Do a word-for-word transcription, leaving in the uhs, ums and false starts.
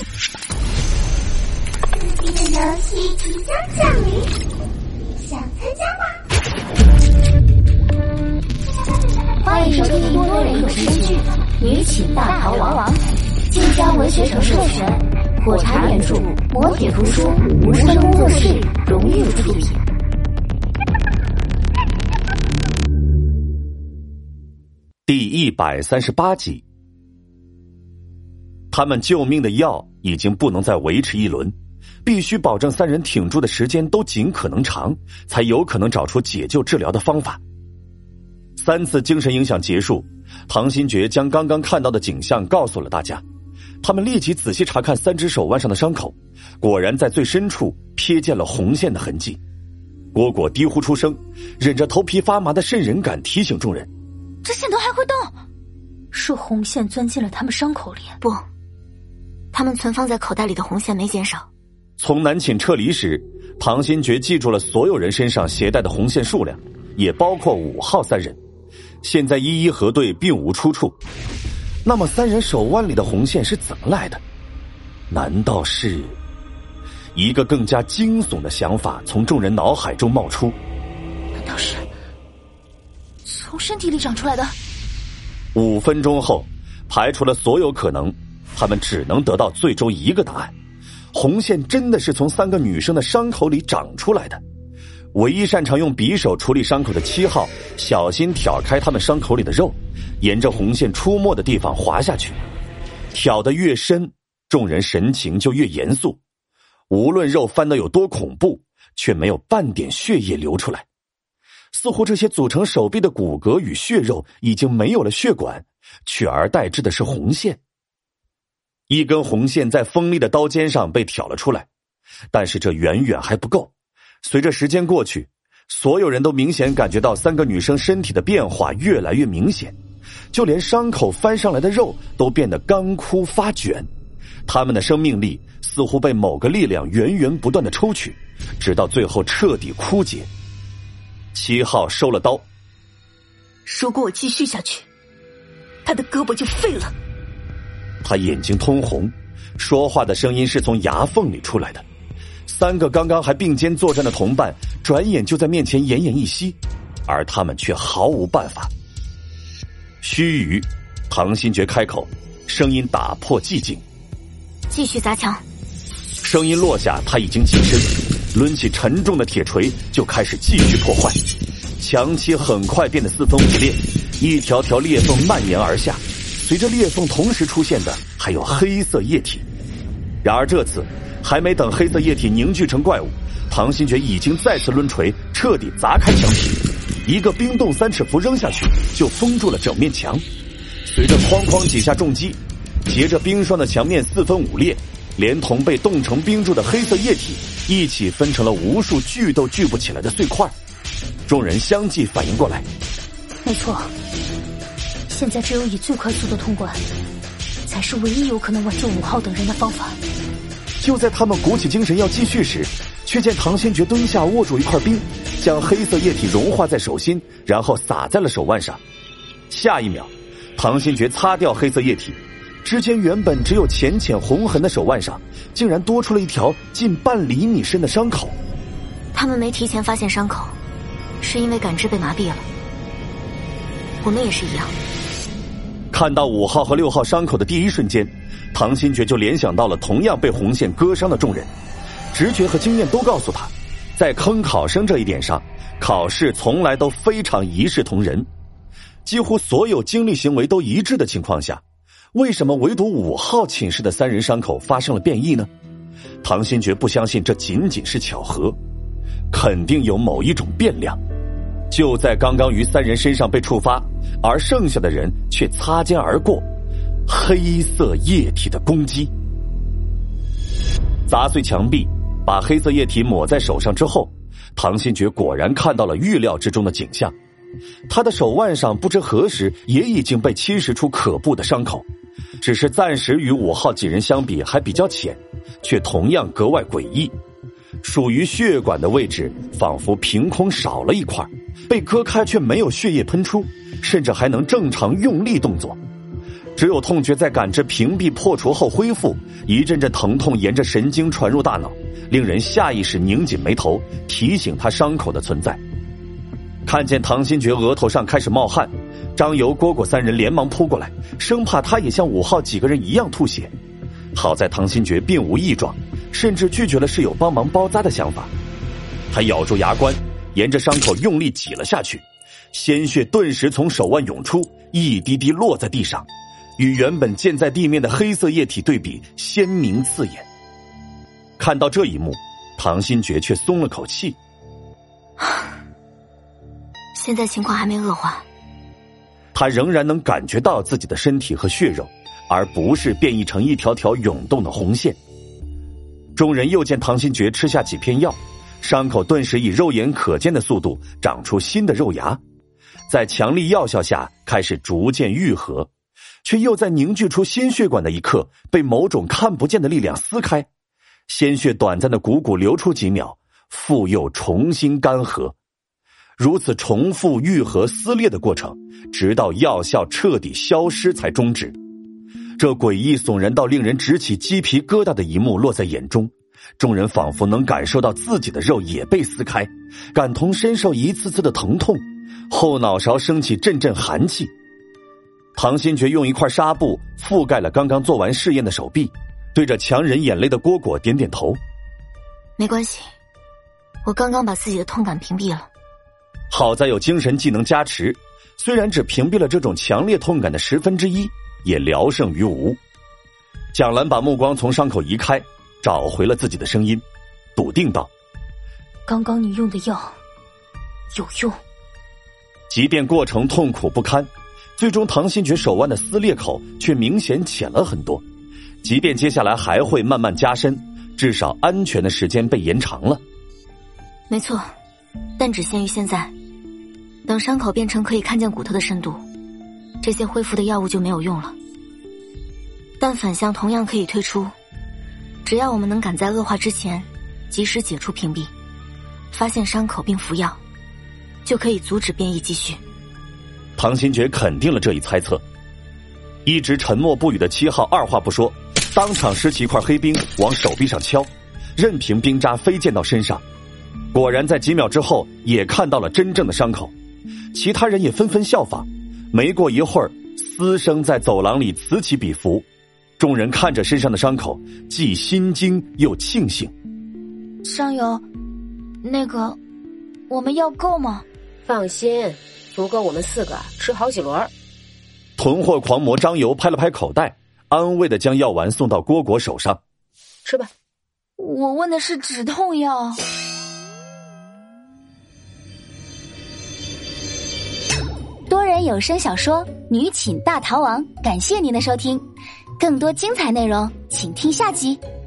刺激的游戏即将降临，想参加吗？欢迎收听多人有声剧《女寝大逃亡》，晋江文学城授权，果茶原著，磨铁图书，无声工作室荣誉出品。 第一百三十八集，他们救命的药已经不能再维持一轮，必须保证三人挺住的时间都尽可能长，才有可能找出解救治疗的方法。三次精神影响结束，唐新觉将刚刚看到的景象告诉了大家。他们立即仔细查看三只手腕上的伤口，果然在最深处瞥见了红线的痕迹。蝈蝈低呼出声，忍着头皮发麻的瘆人感提醒众人， 这线头还会动，是红线钻进了他们伤口里。 不，他们存放在口袋里的红线没减少。 从南寝撤离时，唐新觉记住了所有人身上携带的红线数量，也包括五号三人，现在一一核对，并无出处。那么三人手腕里的红线是怎么来的？难道是……一个更加惊悚的想法从众人脑海中冒出， 难道是从身体里长出来的？ 五分钟后，排除了所有可能，他们只能得到最终一个答案：红线真的是从三个女生的伤口里长出来的。唯一擅长用匕首处理伤口的七号小心挑开他们伤口里的肉，沿着红线出没的地方滑下去。挑得越深，众人神情就越严肃。无论肉翻得有多恐怖，却没有半点血液流出来。似乎这些组成手臂的骨骼与血肉已经没有了血管，取而代之的是红线。一根红线在锋利的刀尖上被挑了出来，但是这远远还不够。随着时间过去，所有人都明显感觉到三个女生身体的变化越来越明显，就连伤口翻上来的肉都变得干枯发卷，她们的生命力似乎被某个力量源源不断的抽取，直到最后彻底枯竭。七号收了刀， 如果我继续下去，他的胳膊就废了。 他眼睛通红，说话的声音是从牙缝里出来的。三个刚刚还并肩作战的同伴转眼就在面前奄奄一息，而他们却毫无办法。须臾，唐新觉开口，声音打破寂静， 继续砸墙。 声音落下，他已经起身，抡起沉重的铁锤就开始继续破坏。墙漆很快变得四分五裂，一条条裂缝蔓延而下，随着裂缝同时出现的还有黑色液体。然而这次还没等黑色液体凝聚成怪物，唐新觉已经再次抡锤彻底砸开墙皮，一个冰冻三尺符扔下去就封住了整面墙。随着哐哐几下重击，结着冰霜的墙面四分五裂，连同被冻成冰柱的黑色液体一起分成了无数聚都聚不起来的碎块。众人相继反应过来， 没错，现在只有以最快速度通关才是唯一有可能挽救五号等人的方法。 就在他们鼓起精神要继续时，却见唐先觉蹲下握住一块冰，将黑色液体融化在手心，然后洒在了手腕上。下一秒，唐先觉擦掉黑色液体，之前原本只有浅浅红痕的手腕上竟然多出了一条近半厘米深的伤口。 他们没提前发现伤口，是因为感知被麻痹了。我们也是一样。 看到五号和六号伤口的第一瞬间，唐新觉就联想到了同样被红线割伤的众人，直觉和经验都告诉他，在坑考生这一点上，考试从来都非常一视同仁。几乎所有经历行为都一致的情况下，为什么唯独五号寝室的三人伤口发生了变异呢？唐新觉不相信这仅仅是巧合，肯定有某一种变量。就在刚刚于三人身上被触发，而剩下的人却擦肩而过。黑色液体的攻击，砸碎墙壁，把黑色液体抹在手上之后，唐新觉果然看到了预料之中的景象。他的手腕上不知何时也已经被侵蚀出可怖的伤口，只是暂时与五号几人相比还比较浅，却同样格外诡异。属于血管的位置仿佛凭空少了一块，被割开却没有血液喷出，甚至还能正常用力动作。 只有痛觉在感知屏蔽破除后恢复，一阵阵疼痛沿着神经传入大脑，令人下意识拧紧眉头，提醒他伤口的存在。看见唐新觉额头上开始冒汗，张游、蝈蝈三人连忙扑过来，生怕他也像五号几个人一样吐血。好在唐新觉并无异状，甚至拒绝了室友帮忙包扎的想法。他咬住牙关，沿着伤口用力挤了下去，鲜血顿时从手腕涌出，一滴滴落在地上，与原本溅在地面的黑色液体对比，鲜明刺眼。看到这一幕，唐新觉却松了口气。 现在情况还没恶化， 他仍然能感觉到自己的身体和血肉，而不是变异成一条条涌动的红线。众人又见唐新觉吃下几片药，伤口顿时以肉眼可见的速度长出新的肉芽，在强力药效下开始逐渐愈合，却又在凝聚出心血管的一刻被某种看不见的力量撕开，鲜血短暂的汩汩流出几秒，复又重新干涸。如此重复愈合撕裂的过程，直到药效彻底消失才终止。这诡异悚然到令人直起鸡皮疙瘩的一幕落在眼中，众人仿佛能感受到自己的肉也被撕开，感同身受一次次的疼痛，后脑勺升起阵阵寒气。唐新觉用一块纱布覆盖了刚刚做完试验的手臂，对着强忍眼泪的蝈蝈点点头。 没关系，我刚刚把自己的痛感屏蔽了。 好在有精神技能加持，虽然只屏蔽了这种强烈痛感的十分之一，也聊胜于无。蒋兰把目光从伤口移开，找回了自己的声音，笃定道： 刚刚你用的药有用。 即便过程痛苦不堪，最终唐新觉手腕的撕裂口却明显浅了很多，即便接下来还会慢慢加深，至少安全的时间被延长了。 没错，但只限于现在，等伤口变成可以看见骨头的深度，这些恢复的药物就没有用了。但反向同样可以推出，只要我们能赶在恶化之前及时解除屏蔽，发现伤口并服药，就可以阻止变异继续。 唐新觉肯定了这一猜测。一直沉默不语的七号二话不说，当场拾起一块黑冰往手臂上敲，任凭冰渣飞溅到身上。果然在几秒之后也看到了真正的伤口，其他人也纷纷效仿。没过一会儿，嘶声在走廊里此起彼伏，众人看着身上的伤口，既心惊又庆幸。 上游，那个我们药够吗？ 放心，足够我们四个吃好几轮。 囤货狂魔张游拍了拍口袋，安慰地将药丸送到蝈蝈手上。 吃吧。 我问的是止痛药。 多人有声小说《女寝大逃亡》，感谢您的收听，更多精彩内容请听下集。